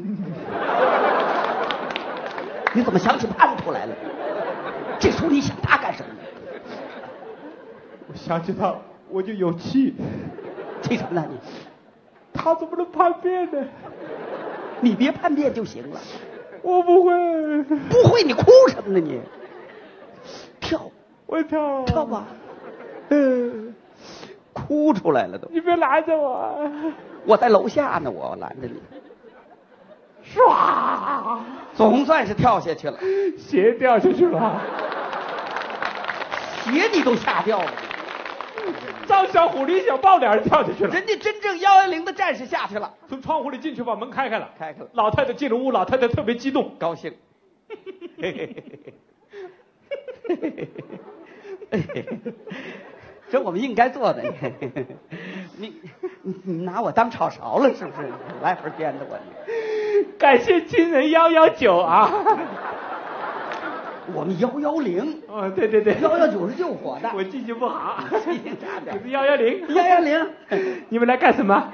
你怎么想起叛徒来了？这时候你想他干什么呢？ 我想起他，我就有气。 气什么呢你？ 他怎么能叛变呢？ 你别叛变就行了。 我不会。 不会你哭什么呢你？跳， 我跳。 跳吧。哭出来了都。 你别拦着我。 我在楼下呢，我拦着你。 唰， 总算是跳下去了。 鞋掉下去了。 鞋你都吓掉了。 张小虎、李小豹俩人跳下去了。 人家真正110的战士下去了， 从窗户里进去，把门开开了。 开开了。 老太太进了屋，老太太特别激动， 高兴。这我们应该做的。你拿我当炒勺了是不是？来回颠的我。 感谢亲人119啊。 我们110。 哦，对对对 ，119是救火的。 我记性不好， 记性差点。 是110。 110， 你们来干什么？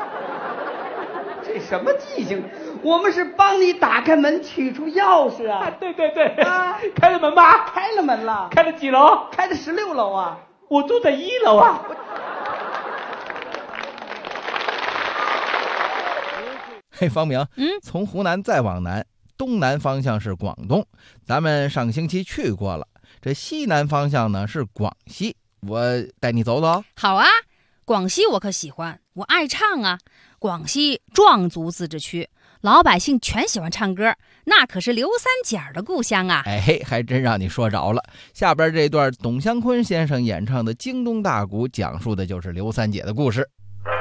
这什么记性？我们是帮你打开门，取出钥匙啊！ 对对对，开了门吗？ 开了门了。 开了几楼？ 开的16楼啊！ 我住在1楼啊。 嘿，方明，从湖南再往南，东南方向是广东，咱们上星期去过了。这西南方向呢是广西，我带你走走。 好啊，广西我可喜欢，我爱唱啊。广西壮族自治区，老百姓全喜欢唱歌，那可是刘三姐的故乡啊。 哎，还真让你说着了。下边这段董湘坤先生演唱的《京东大鼓》，讲述的就是刘三姐的故事。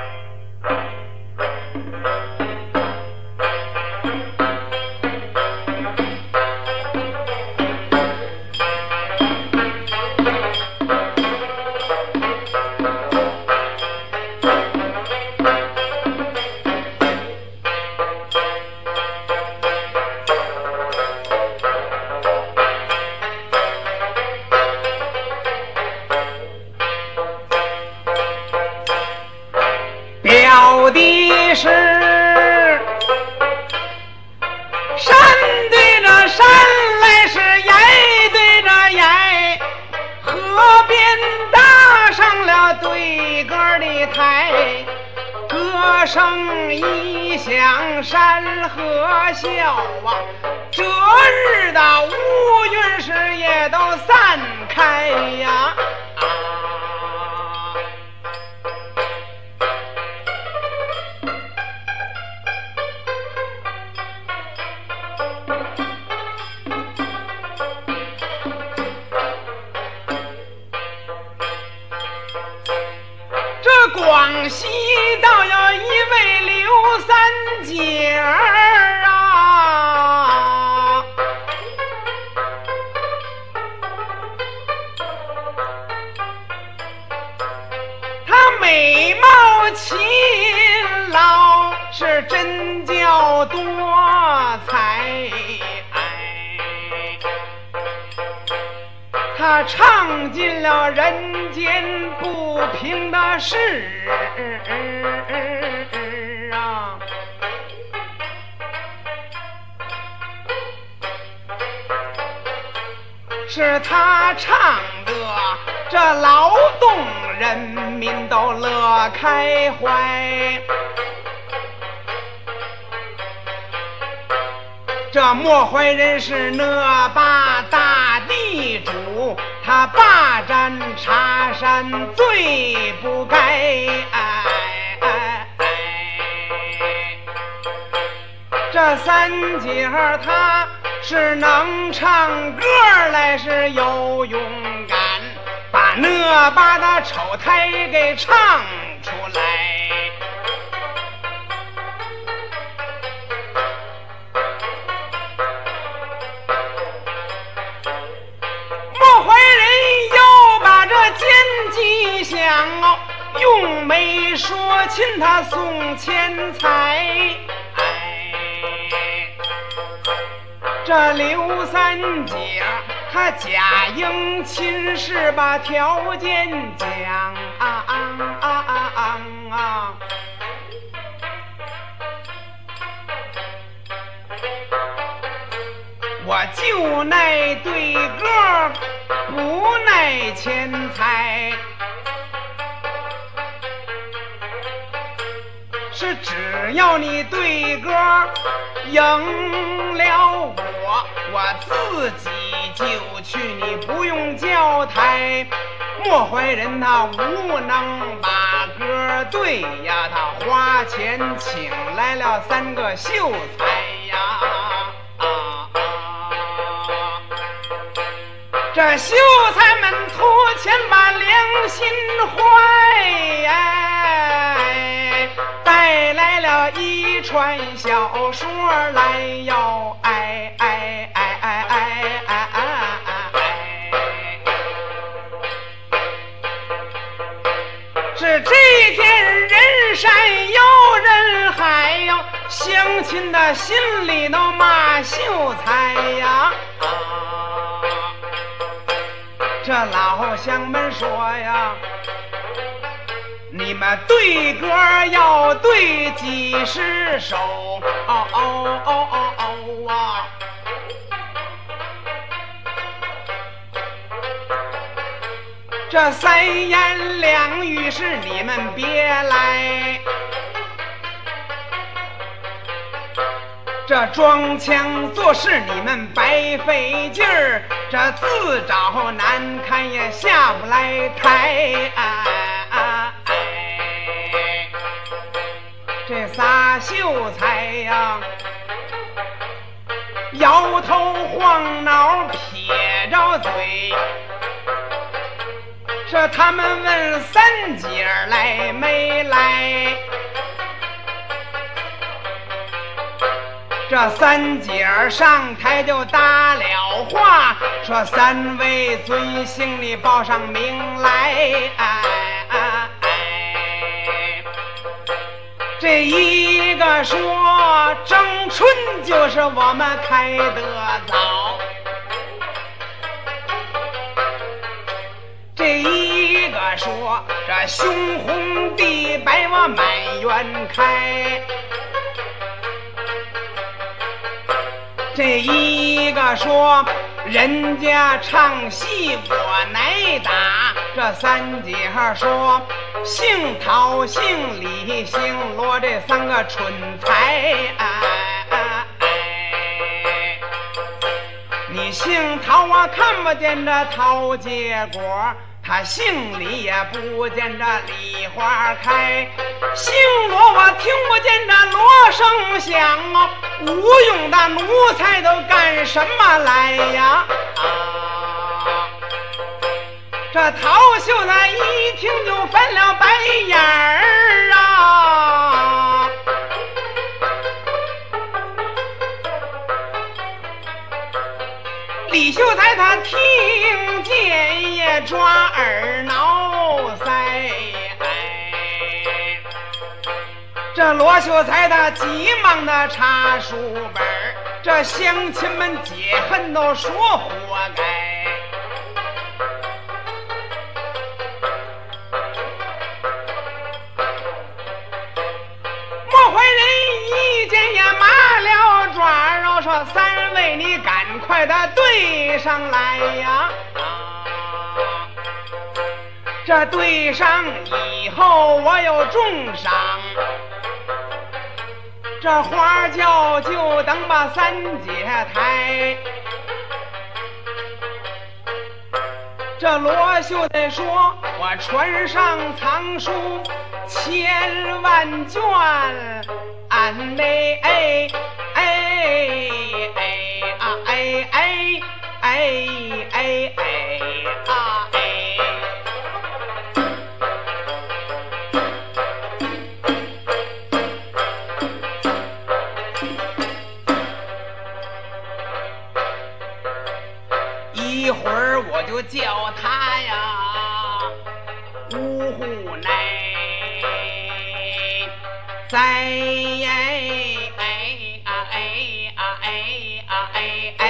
标的是山对着山来，是崖对着崖，河边搭上了对歌的台，歌声一响山河笑啊，这日的乌云是也都散开呀。广西倒有一位刘三姐儿啊，她美貌勤劳，是真叫多才。她唱尽了人间不平的事啊，是她唱的这劳动人民都乐开怀。这莫怀人是那把大地主，他霸占茶山最不该。这三姐儿她是能唱歌来，是有勇敢，把那把的丑态给唱出来。用媒说亲他送钱财， 这刘三姐她假应亲事把条件讲我就耐对个不耐钱财，是只要你对个赢了我自己就去，你不用叫台。莫怀人他无能把歌对呀，他花钱请来了3个秀才呀。这秀才们图钱把良心坏，带来了一串小说来要是这天人山有人海呀，乡亲的心里头骂秀才呀。这老乡们说呀，你们对歌要对几十首这3言2语是你们别来，这装腔作势你们白费劲儿，这自找难堪也下不来台。这仨秀才呀，摇头晃脑撇着嘴，这他们问3姐来没来，这3姐上台就搭了话，说3位尊姓你报上名来。这一个说争春就是我们开得早，这一个说这胸红地白我满园开，这一个说人家唱戏我乃打，这3姐说姓陶姓李姓罗这3个蠢材。你姓陶我看不见这陶结果，他姓李也不见这梨花开，姓罗我听不见这锣声响无用的奴才都干什么来呀？这陶秀才一听就翻了白眼儿啊！李秀才他听见也抓耳挠腮，这罗秀才他急忙的查书本，这乡亲们解恨都说活该。说3位你赶快的对上来呀，这对上以后我有重赏，这花轿就等把3姐抬。这罗秀才说我船上藏书1000万卷，俺没一会儿我就叫他呀五虎内在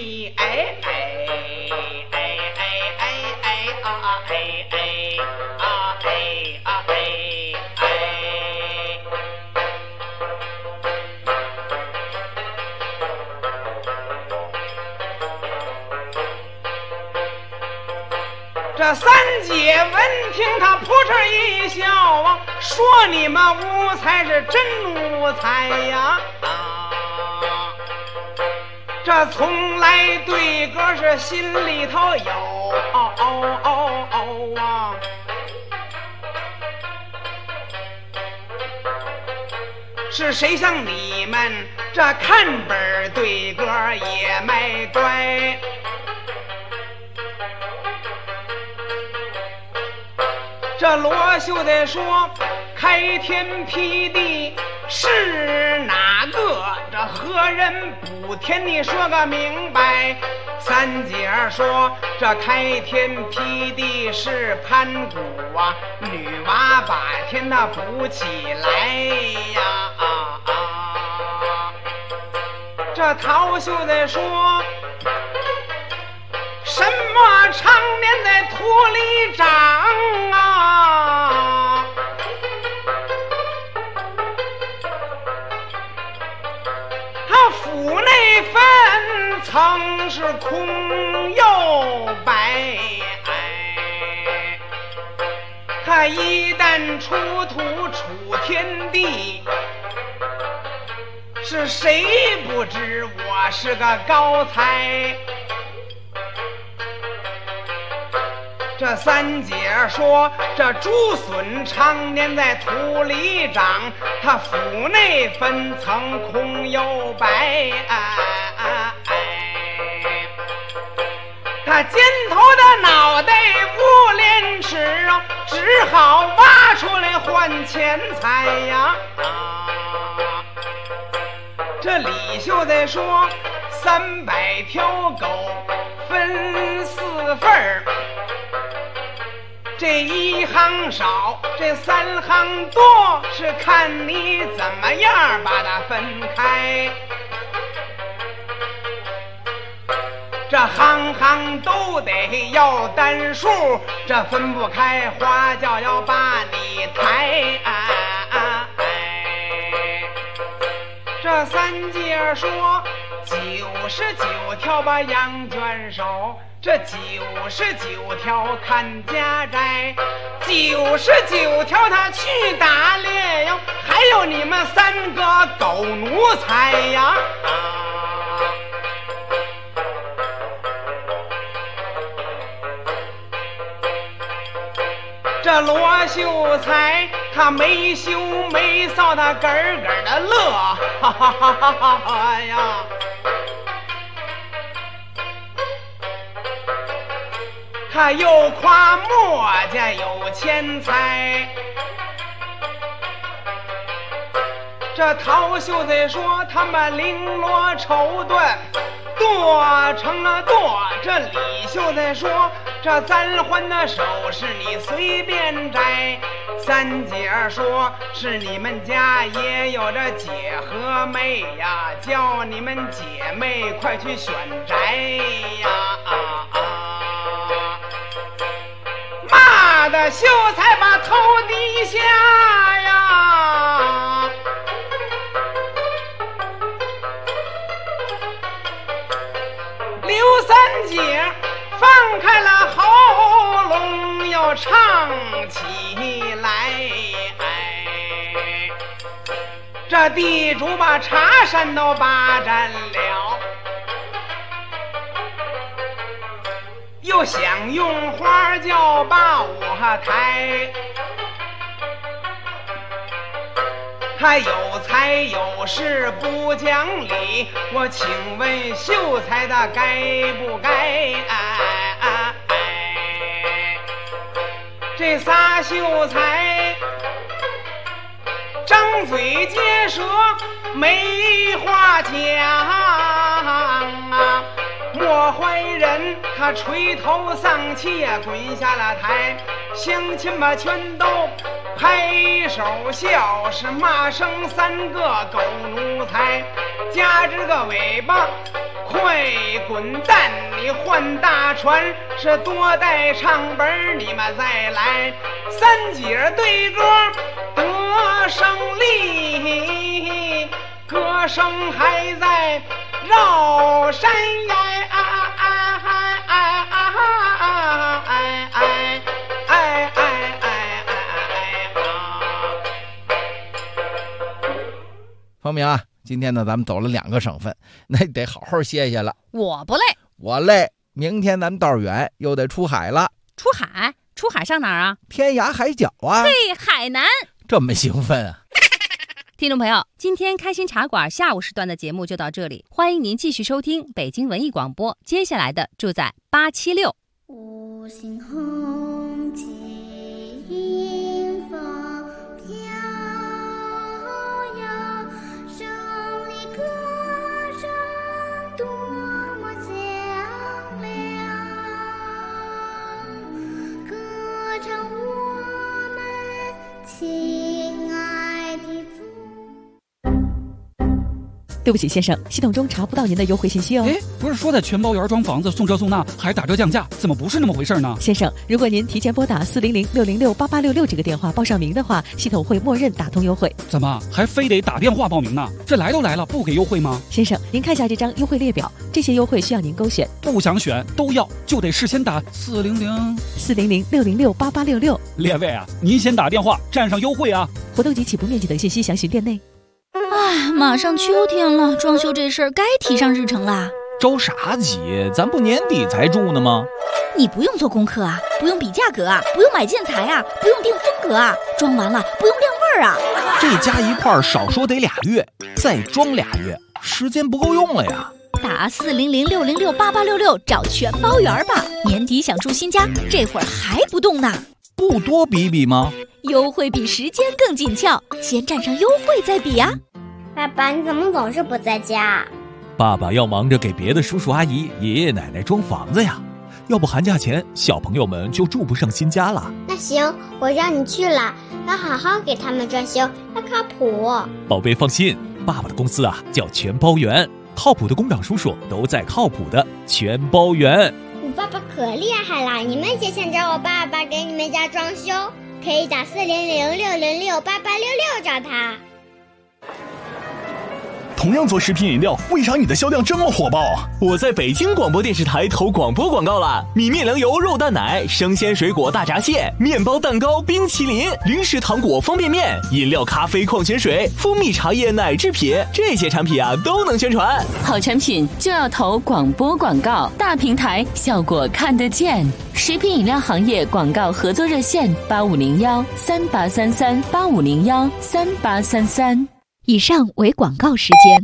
这三姐闻听，他扑哧一笑啊，说你们无才是真无才呀！这从来对哥是心里头有啊，是谁像你们这看本对歌也没乖？这罗秀的说开天辟地是哪个？这何人补天？你说个明白。三姐说这开天辟地是盘古啊，女娲把天他补起来呀。这陶秀的说什么常年在土里长啊？他腹内分层是空又白，他一旦出土出天地，是谁不知我是个高才？这三姐说这竹笋常年在土里长，它腹内分层空又白，他尖头的脑袋无廉耻，只好挖出来换钱财呀。这李秀才说300条狗分4份儿，这一行少，这3行多，是看你怎么样把它分开。这行行都得要单数，这分不开花轿要把你抬。这三姐说99条把羊圈收，这99条看家宅，99条他去打猎呀，还有你们3个狗奴才呀！这罗秀才他没羞没臊，他咯咯的乐，哈哈哈哈哈呀！他又夸墨家有钱财。这陶秀才说他们绫罗绸缎剁成了剁，这李秀才说这咱还的首饰你随便摘。三姐说是你们家也有这姐和妹呀，叫你们姐妹快去选宅呀！骂的秀才把头低下呀，刘三姐放开了喉咙要唱起来，这地主把茶山都霸占了，又想用花轿把我抬，他有才有势不讲理，我请问秀才的该不该？这仨秀才张嘴结舌没话讲啊，莫怀人他垂头丧气呀，滚下了台，乡亲们全都拍手笑，是骂声3个狗奴才，夹着个尾巴哭对滚蛋，你换大船，是多带唱本，你们再来三姐对歌得胜利，歌声还在绕山崖。 方明啊，今天呢咱们走了2个省份，那得好好歇歇了。 我不累， 我累。明天咱们道儿远，又得出海了。 出海？出海上哪儿啊？ 天涯海角啊！ 嘿，海南！ 这么兴奋啊！ 听众朋友，今天开心茶馆下午时段的节目就到这里，欢迎您继续收听北京文艺广播。接下来的住在876。 五星红旗迎风飘摇，胜利歌声多么响亮，歌唱我们亲爱的祖。 对不起，先生，系统中查不到您的优惠信息哦。 哎，不是说在全包园装房子送这送那还打折降价，怎么不是那么回事呢？ 先生，如果您提前拨打400-606-8866这个电话报上名的话，系统会默认打通优惠。 怎么还非得打电话报名呢？这来都来了，不给优惠吗？ 先生，您看下这张优惠列表，这些优惠需要您勾选。 不想选都要，就得事先打 400-606-8866。 列位啊，您先打电话占上优惠啊！ 活动及起步面积等信息详询店内。 哎，马上秋天了，装修这事儿该提上日程啦。 着啥急？咱不年底才住呢吗？ 你不用做功课啊，不用比价格啊，不用买建材啊，不用定风格啊，装完了不用晾味儿啊。 这加一块少说得2月，再装2月，时间不够用了呀。 打400-606-8866找全包园吧。年底想住新家，这会儿还不动呢？ 不多比比吗？ 优惠比时间更紧俏，先占上优惠再比呀。 爸爸，你怎么总是不在家？ 爸爸要忙着给别的叔叔阿姨、爷爷奶奶装房子呀，要不寒假前小朋友们就住不上新家了。 那行，我让你去了，要好好给他们装修，要靠谱。 宝贝放心，爸爸的公司啊叫全包园，靠谱的工长叔叔都在靠谱的全包园。 你爸爸可厉害了，你们也想找我爸爸给你们家装修，可以打400-606-8866找他。 同样做食品饮料，为啥你的销量这么火爆？我在北京广播电视台投广播广告了，米面粮油肉蛋奶、生鲜水果大闸蟹、面包蛋糕、冰淇淋、零食糖果方便面、饮料咖啡矿泉水、蜂蜜茶叶奶制品，这些产品啊都能宣传。 好产品就要投广播广告，大平台效果看得见。食品饮料行业广告合作热线8501-3833-8501-3833。 以上为广告时间。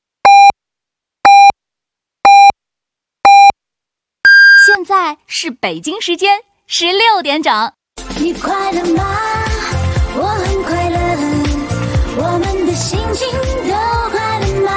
现在是北京时间16点整。 你快乐吗？我很快乐，我们的心情都快乐吗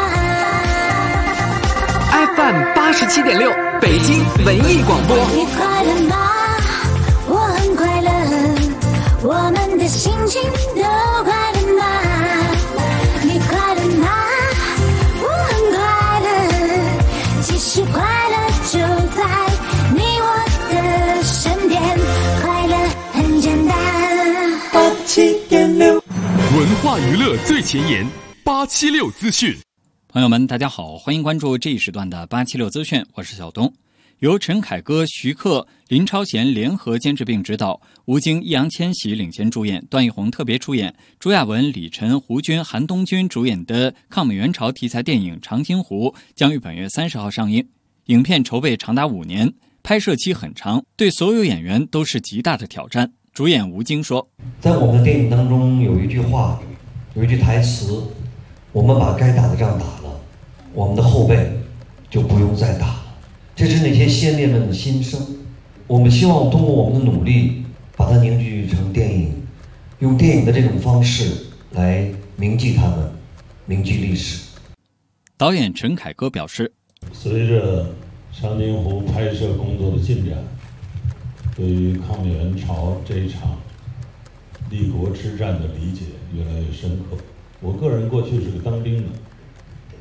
？FM 87.6，北京文艺广播。 你快乐吗？我很快乐，我们的心情都快乐吗？你快乐吗？我很快乐，其实快乐就在你我的身边，快乐很简单。 87.6，文化娱乐最前沿，876资讯。 朋友们，大家好，欢迎关注这一时段的876资讯，我是小东。由陈凯歌、徐克、林超贤联合监制并执导，吴京、易烊千玺领衔主演，段奕宏特别出演，朱亚文、李晨、胡军、韩东君主演的抗美援朝题材电影《长津湖》将于本月30号上映。影片筹备长达5年，拍摄期很长，对所有演员都是极大的挑战。主演吴京说：“ 在我们的电影当中有一句话，有一句台词，我们把该打的仗打了，我们的后辈就不用再打了。”这是那些先烈们的心声，我们希望通过我们的努力把它凝聚成电影，用电影的这种方式来铭记他们，铭记历史。 导演陈凯歌表示， 随着长津湖拍摄工作的进展，对于抗美援朝这一场立国之战的理解越来越深刻。我个人过去是个当兵的，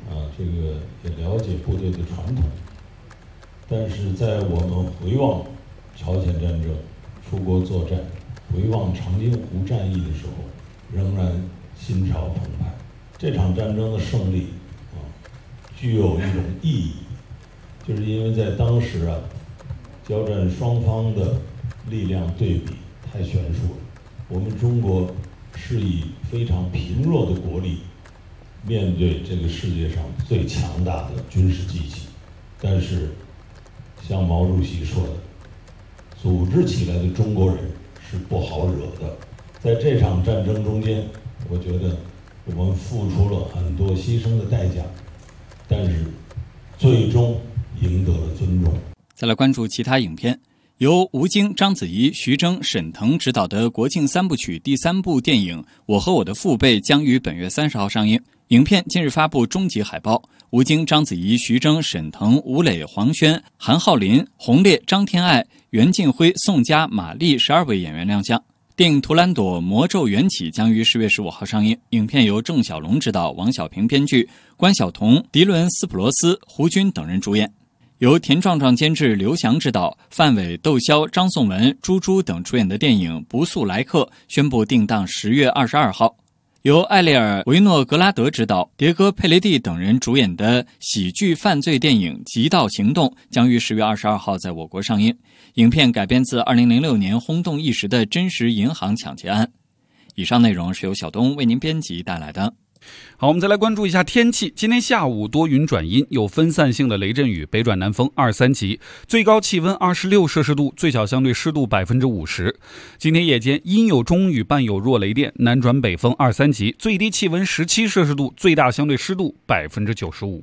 这个也了解部队的传统。但是在我们回望朝鲜战争、出国作战、回望长津湖战役的时候，仍然心潮澎湃。这场战争的胜利具有一种意义，就是因为在当时交战双方的力量对比太悬殊了。我们中国是以非常贫弱的国力面对这个世界上最强大的军事机器，但是像毛主席说的，组织起来的中国人是不好惹的。在这场战争中间，我觉得我们付出了很多牺牲的代价，但是最终赢得了尊重。 再来关注其他影片，由吴京、章子怡、徐峥、沈腾执导的国庆三部曲第3部电影《我和我的父辈》将于本月30号上映。影片近日发布终极海报，吴京、章子怡、徐峥、沈腾、吴磊、黄轩、韩浩林、洪烈、张天爱、袁晋辉、宋佳、马丽12位演员亮相。电影《图兰朵魔咒缘起》将于10月15号上映。影片由郑晓龙执导，王小平编剧，关晓彤、迪伦斯普罗斯、胡军等人主演。由田壮壮监制，刘翔执导，范伟、窦骁、张颂文、朱珠等主演的电影《不速来客》宣布定档10月22号。由艾列尔·维诺格拉德执导，迭戈·佩雷蒂等人主演的喜剧犯罪电影《极道行动》将于10月22号在我国上映。影片改编自2006年轰动一时的真实银行抢劫案。以上内容是由小东为您编辑带来的。 好，我们再来关注一下天气。今天下午多云转阴，有分散性的雷阵雨，北转南风2、3级，最高气温26摄氏度，最小相对湿度50%。今天夜间阴有中雨，伴有弱雷电，南转北风2、3级，最低气温17摄氏度，最大相对湿度95%。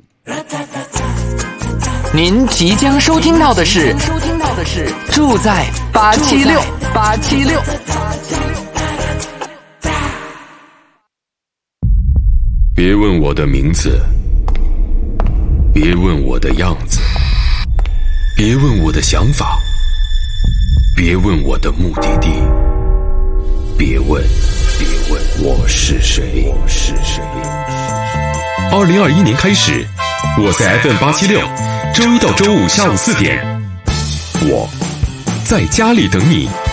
您即将收听到的是住在876。 别问我的名字，别问我的样子，别问我的想法，别问我的目的地，别问我是谁。2021年开始，我在 FM876，周一到周五下午4点，我在家里等你。